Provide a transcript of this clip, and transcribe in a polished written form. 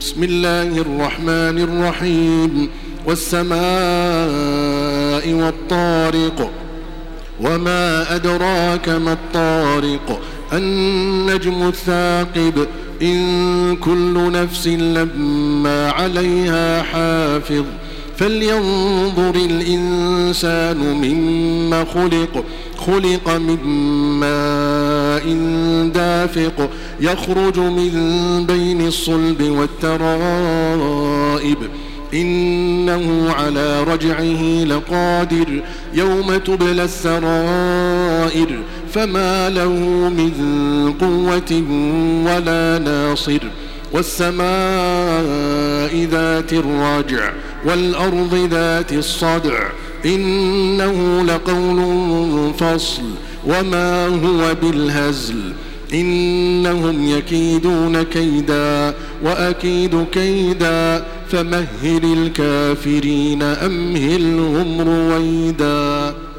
بسم الله الرحمن الرحيم والسماء والطارق وما أدراك ما الطارق النجم الثاقب إن كل نفس لما عليها حافظ فلينظر الإنسان مما خلق من ماء دافق يخرج من بين الصلب والترائب إنه على رجعه لقادر يوم تبلى السرائر فما له من قوة ولا ناصر والسماء ذات الرجع والأرض ذات الصدع إنه لقول فصل وما هو بالهزل إنهم يكيدون كيدا وأكيد كيدا فمهل الكافرين أمهلهم رويدا.